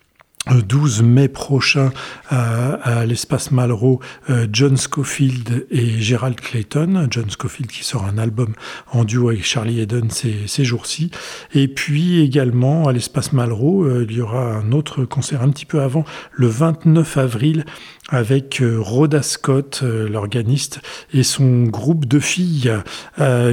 Speaker 1: douze mai prochain à, à l'espace Malraux, euh, John Scofield et Gerald Clayton. John Scofield qui sort un album en duo avec Charlie Haden ces, ces jours-ci. Et puis également à l'espace Malraux, euh, il y aura un autre concert un petit peu avant, le vingt-neuf avril, avec euh, Rhoda Scott, euh, l'organiste, et son groupe de filles, euh,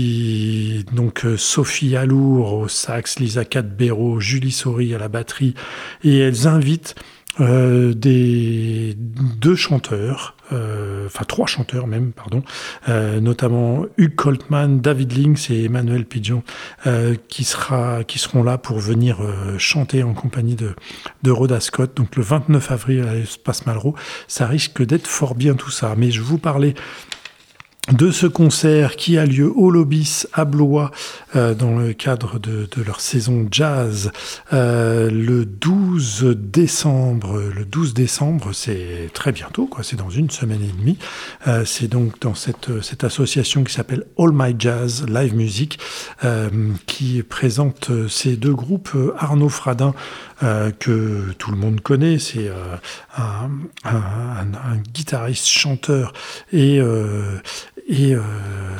Speaker 1: qui donc euh, Sophie Alour au sax, Lisa Cadbero, Julie Saury à la batterie, et elles invitent euh, des deux chanteurs, euh, enfin trois chanteurs même, pardon, euh, notamment Hugh Coltman, David Links et Emmanuel Pigeon, euh, qui sera, qui seront là pour venir euh, chanter en compagnie de, de Rhoda Scott. Donc le vingt-neuf avril à l'espace Malraux, ça risque d'être fort bien tout ça. Mais je vous parlais de ce concert qui a lieu au Lobis à Blois euh, dans le cadre de, de leur saison jazz euh, le douze décembre. Le douze décembre, c'est très bientôt, quoi. C'est dans une semaine et demie. Euh, c'est donc dans cette, cette association qui s'appelle All My Jazz Live Music euh, qui présente ces deux groupes. Arnaud Fradin, Euh, que tout le monde connaît, c'est euh, un, un, un, un guitariste, chanteur et, euh, et euh,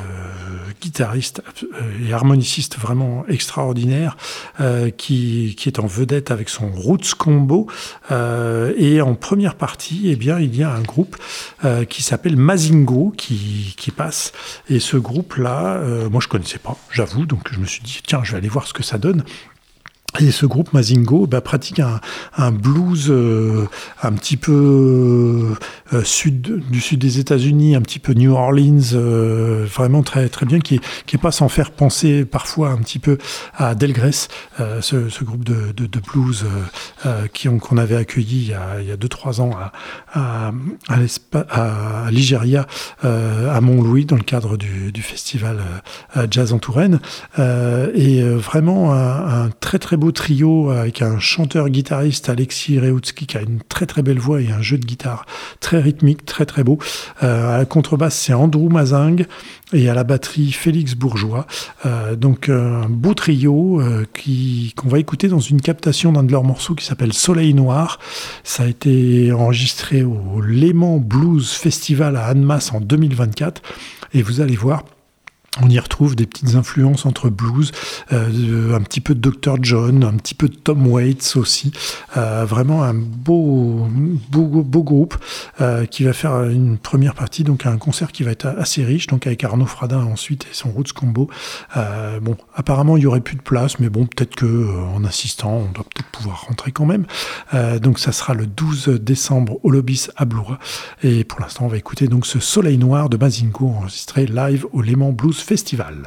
Speaker 1: guitariste et harmoniciste vraiment extraordinaire, euh, qui, qui est en vedette avec son Roots Combo. Euh, et en première partie, eh bien, il y a un groupe euh, qui s'appelle Mazingo qui, qui passe. Et ce groupe-là, euh, moi je connaissais pas, j'avoue, donc je me suis dit, tiens, je vais aller voir ce que ça donne. Et ce groupe Mazingo bah, pratique un, un blues euh, un petit peu euh, sud du sud des États-Unis, un petit peu New Orleans, euh, vraiment très très bien, qui est, qui est pas sans faire penser parfois un petit peu à Delgrès, euh, ce, ce groupe de, de, de blues euh, euh, qui on, qu'on avait accueilli il y a il y a deux trois ans à à à, à, à Ligéria, euh, à Montlouis, dans le cadre du, du festival euh, Jazz en Touraine, euh, et euh, vraiment un, un très très beau trio avec un chanteur-guitariste, Alexis Reutski, qui a une très très belle voix et un jeu de guitare très rythmique, très très beau. Euh, à la contrebasse, c'est Andrew Mazingue, et à la batterie, Félix Bourgeois. Euh, donc un beau trio euh, qui, qu'on va écouter dans une captation d'un de leurs morceaux qui s'appelle Soleil Noir. Ça a été enregistré au Léman Blues Festival à Annemasse en deux mille vingt-quatre, et vous allez voir, on y retrouve des petites influences entre blues, euh, un petit peu de docteur John, un petit peu de Tom Waits aussi. Euh, vraiment un beau, beau, beau groupe euh, qui va faire une première partie, donc un concert qui va être assez riche, donc avec Arnaud Fradin ensuite et son Roots Combo. Euh, bon, apparemment il y aurait plus de place, mais bon, peut-être que euh, en assistant, on doit peut-être pouvoir rentrer quand même. Euh, donc ça sera le douze décembre au Lobis à Blois. Et pour l'instant, on va écouter donc ce Soleil Noir de Mazingo enregistré live au Léman Blues Festival.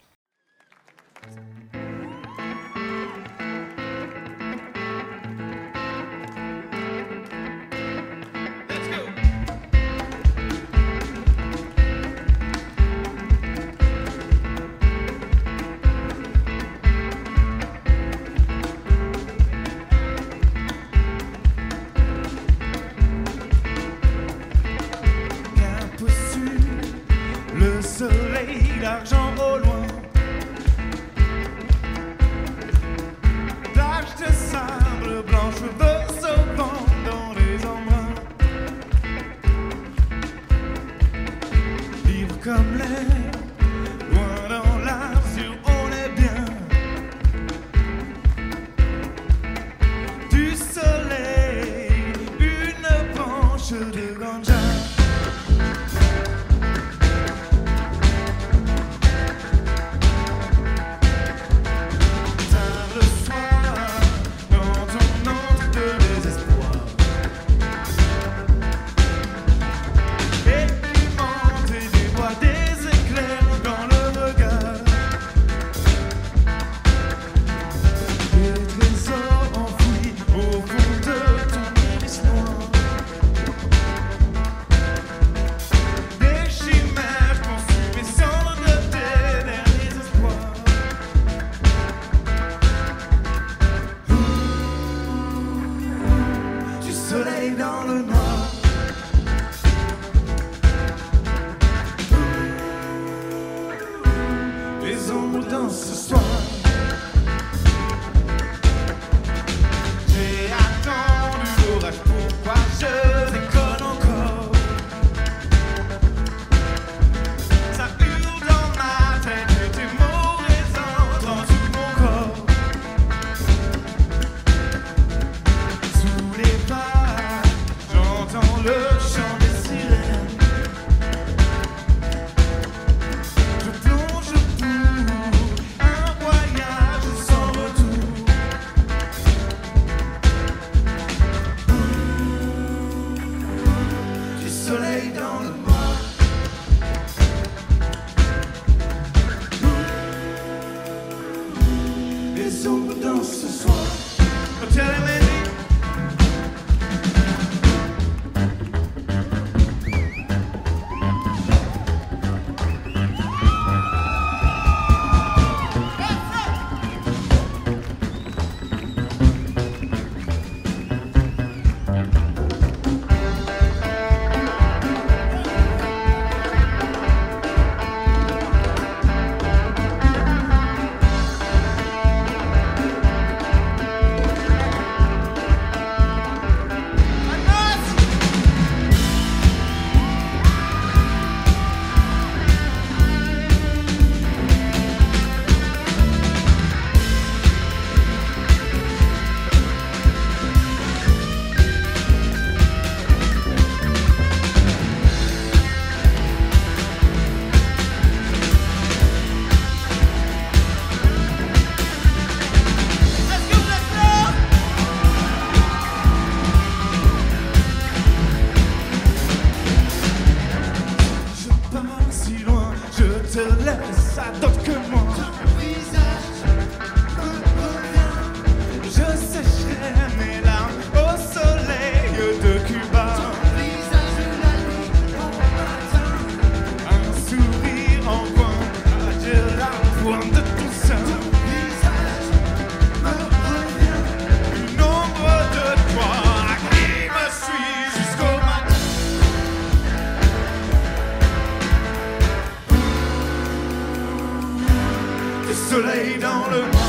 Speaker 3: L'argent au loin, plage de sable blanc, cheveux au vent dans les embruns, libre comme l'air, loin dans l'azur, on est bien, du soleil soleil dans le noir. Les ombres dansent ce soir. J'ai attendu l'orage, pourquoi je déconne encore? Ça hurle dans ma tête et tes mots résonnent dans tout mon corps. Sous les pas, j'entends le chant des sirènes. Je plonge pour un voyage sans retour. Du soleil dans le noir. Les ombres dansent ce soir. Oh, tell me. Soleil dans le noir.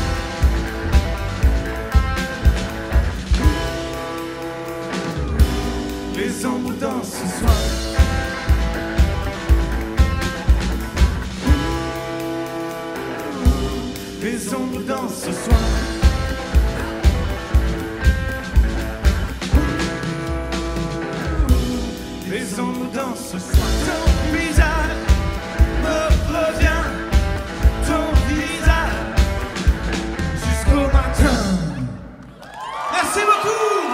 Speaker 3: Les ombres dansent ce soir. Les ombres dansent ce soir. Les ombres dansent ce soir. Ton visage me revient. Merci beaucoup.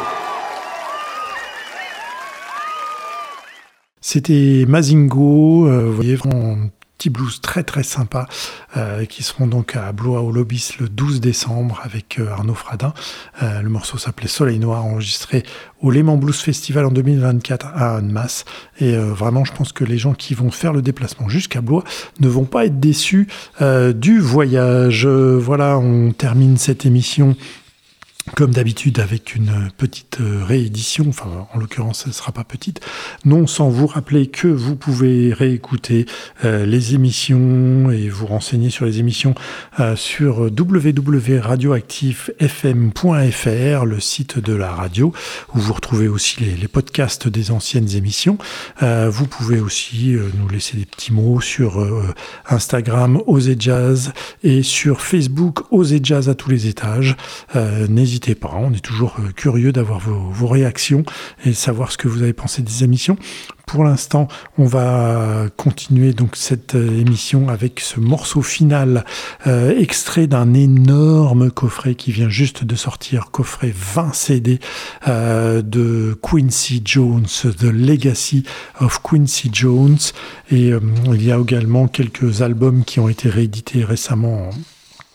Speaker 1: C'était Mazingo, euh, vous voyez, vraiment un petit blues très très sympa, euh, qui seront donc à Blois au Lobis le douze décembre avec euh, Arnaud Fradin. Euh, le morceau s'appelait Soleil Noir, enregistré au Léman Blues Festival en deux mille vingt-quatre à Annemasse. Et euh, vraiment, je pense que les gens qui vont faire le déplacement jusqu'à Blois ne vont pas être déçus euh, du voyage. Euh, voilà, on termine cette émission comme d'habitude avec une petite réédition, enfin en l'occurrence elle ne sera pas petite, non sans vous rappeler que vous pouvez réécouter euh, les émissions et vous renseigner sur les émissions euh, sur w w w point radioactive f m point f r, le site de la radio, où vous retrouvez aussi les, les podcasts des anciennes émissions. Euh, vous pouvez aussi euh, nous laisser des petits mots sur euh, Instagram Osez Jazz et sur Facebook Osez Jazz à tous les étages. Euh, n'hésitez N'hésitez pas, on est toujours curieux d'avoir vos, vos réactions et de savoir ce que vous avez pensé des émissions. Pour l'instant, on va continuer donc cette émission avec ce morceau final euh, extrait d'un énorme coffret qui vient juste de sortir, coffret vingt C D euh, de Quincy Jones, The Legacy of Quincy Jones. Et euh, il y a également quelques albums qui ont été réédités récemment en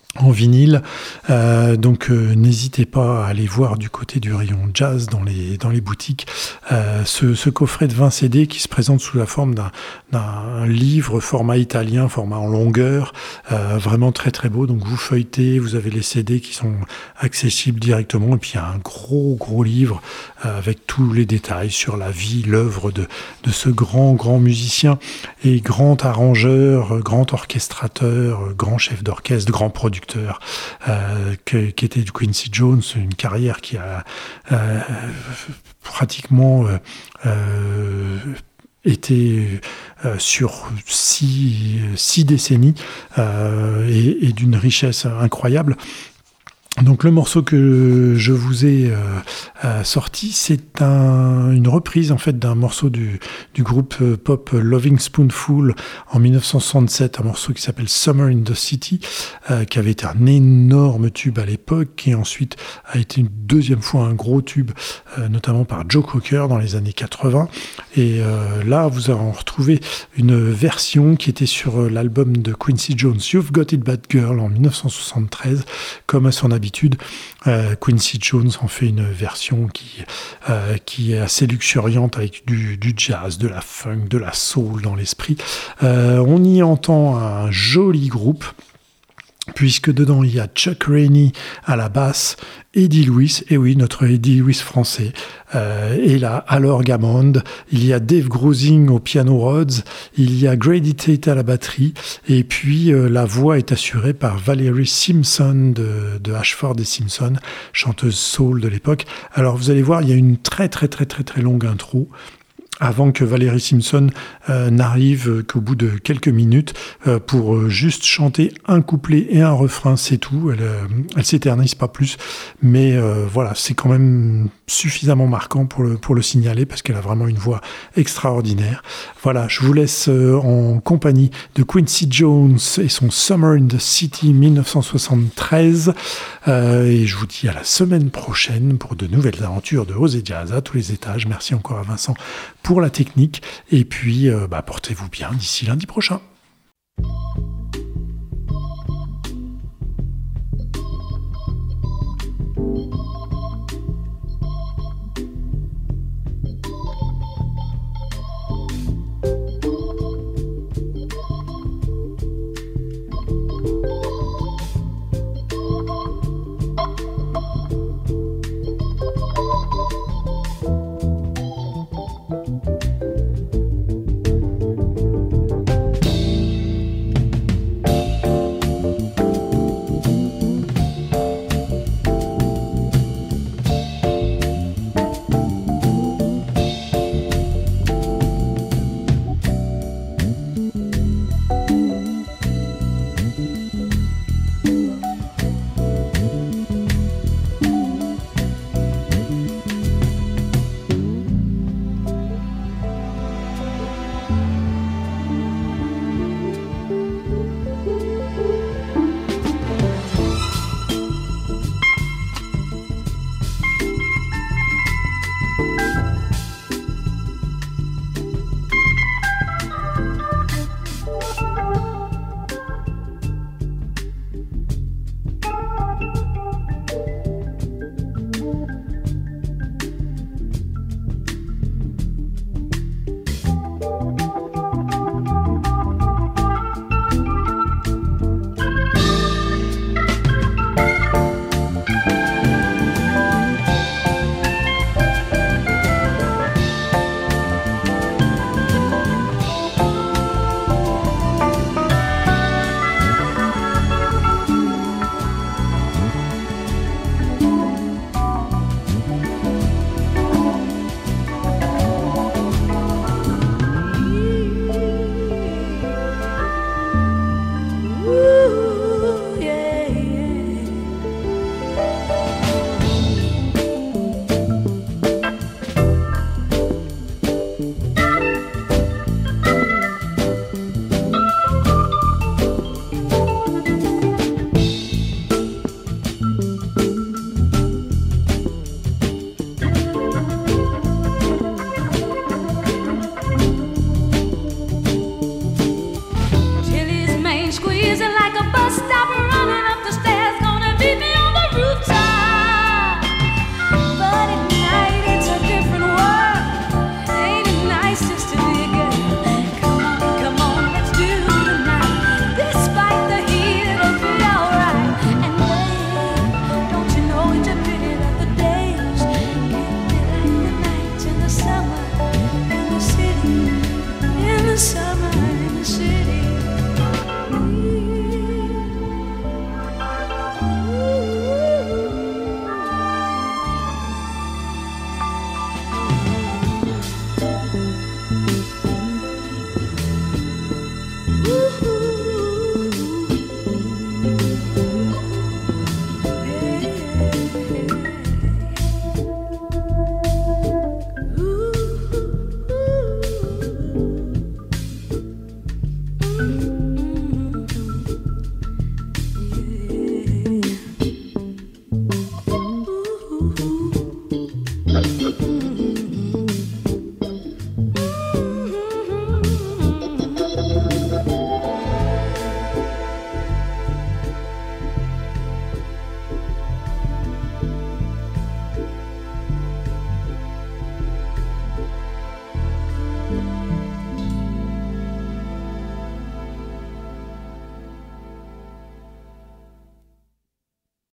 Speaker 1: en vinyle, euh, donc euh, n'hésitez pas à aller voir du côté du rayon jazz dans les, dans les boutiques euh, ce, ce coffret de vingt C D qui se présente sous la forme d'un, d'un livre format italien, format en longueur, euh, vraiment très très beau. Donc vous feuilletez, vous avez les C D qui sont accessibles directement, et puis il y a un gros gros livre euh, avec tous les détails sur la vie, l'œuvre de, de ce grand grand musicien et grand arrangeur, grand orchestrateur, grand chef d'orchestre, grand producteur Euh, que, qui était du Quincy Jones, une carrière qui a euh, pratiquement euh, euh, été euh, sur six, six décennies euh, et, et d'une richesse incroyable. Donc le morceau que je vous ai euh, euh, sorti, c'est un, une reprise en fait d'un morceau du, du groupe euh, pop Loving Spoonful en dix-neuf cent soixante-sept, un morceau qui s'appelle Summer in the City, euh, qui avait été un énorme tube à l'époque, qui ensuite a été une deuxième fois un gros tube, euh, notamment par Joe Cocker dans les années quatre-vingts. Et euh, là, vous allez en retrouver une version qui était sur l'album de Quincy Jones, You've Got It Bad Girl, en dix-neuf cent soixante-treize, comme à son habitude. Euh, Quincy Jones en fait une version qui, euh, qui est assez luxuriante avec du, du jazz, de la funk, de la soul dans l'esprit. Euh, on y entend un joli groupe, puisque dedans il y a Chuck Rainey à la basse, Eddie Lewis, et oui, notre Eddie Lewis français, euh, est là à l'orgue Hammond, il y a Dave Grosing au piano Rhodes, il y a Grady Tate à la batterie, et puis euh, la voix est assurée par Valerie Simpson de, de Ashford et Simpson, chanteuse soul de l'époque. Alors vous allez voir, il y a une très très très très très longue intro, avant que Valerie Simpson euh, n'arrive qu'au bout de quelques minutes euh, pour euh, juste chanter un couplet et un refrain, c'est tout. Elle, euh, elle s'éternise pas plus, mais euh, voilà, c'est quand même suffisamment marquant pour le, pour le signaler, parce qu'elle a vraiment une voix extraordinaire. Voilà, je vous laisse euh, en compagnie de Quincy Jones et son Summer in the City dix-neuf cent soixante-treize, euh, et je vous dis à la semaine prochaine pour de nouvelles aventures de Oser Jazz à tous les étages. Merci encore à Vincent pour la technique, et puis euh, bah, portez-vous bien d'ici lundi prochain.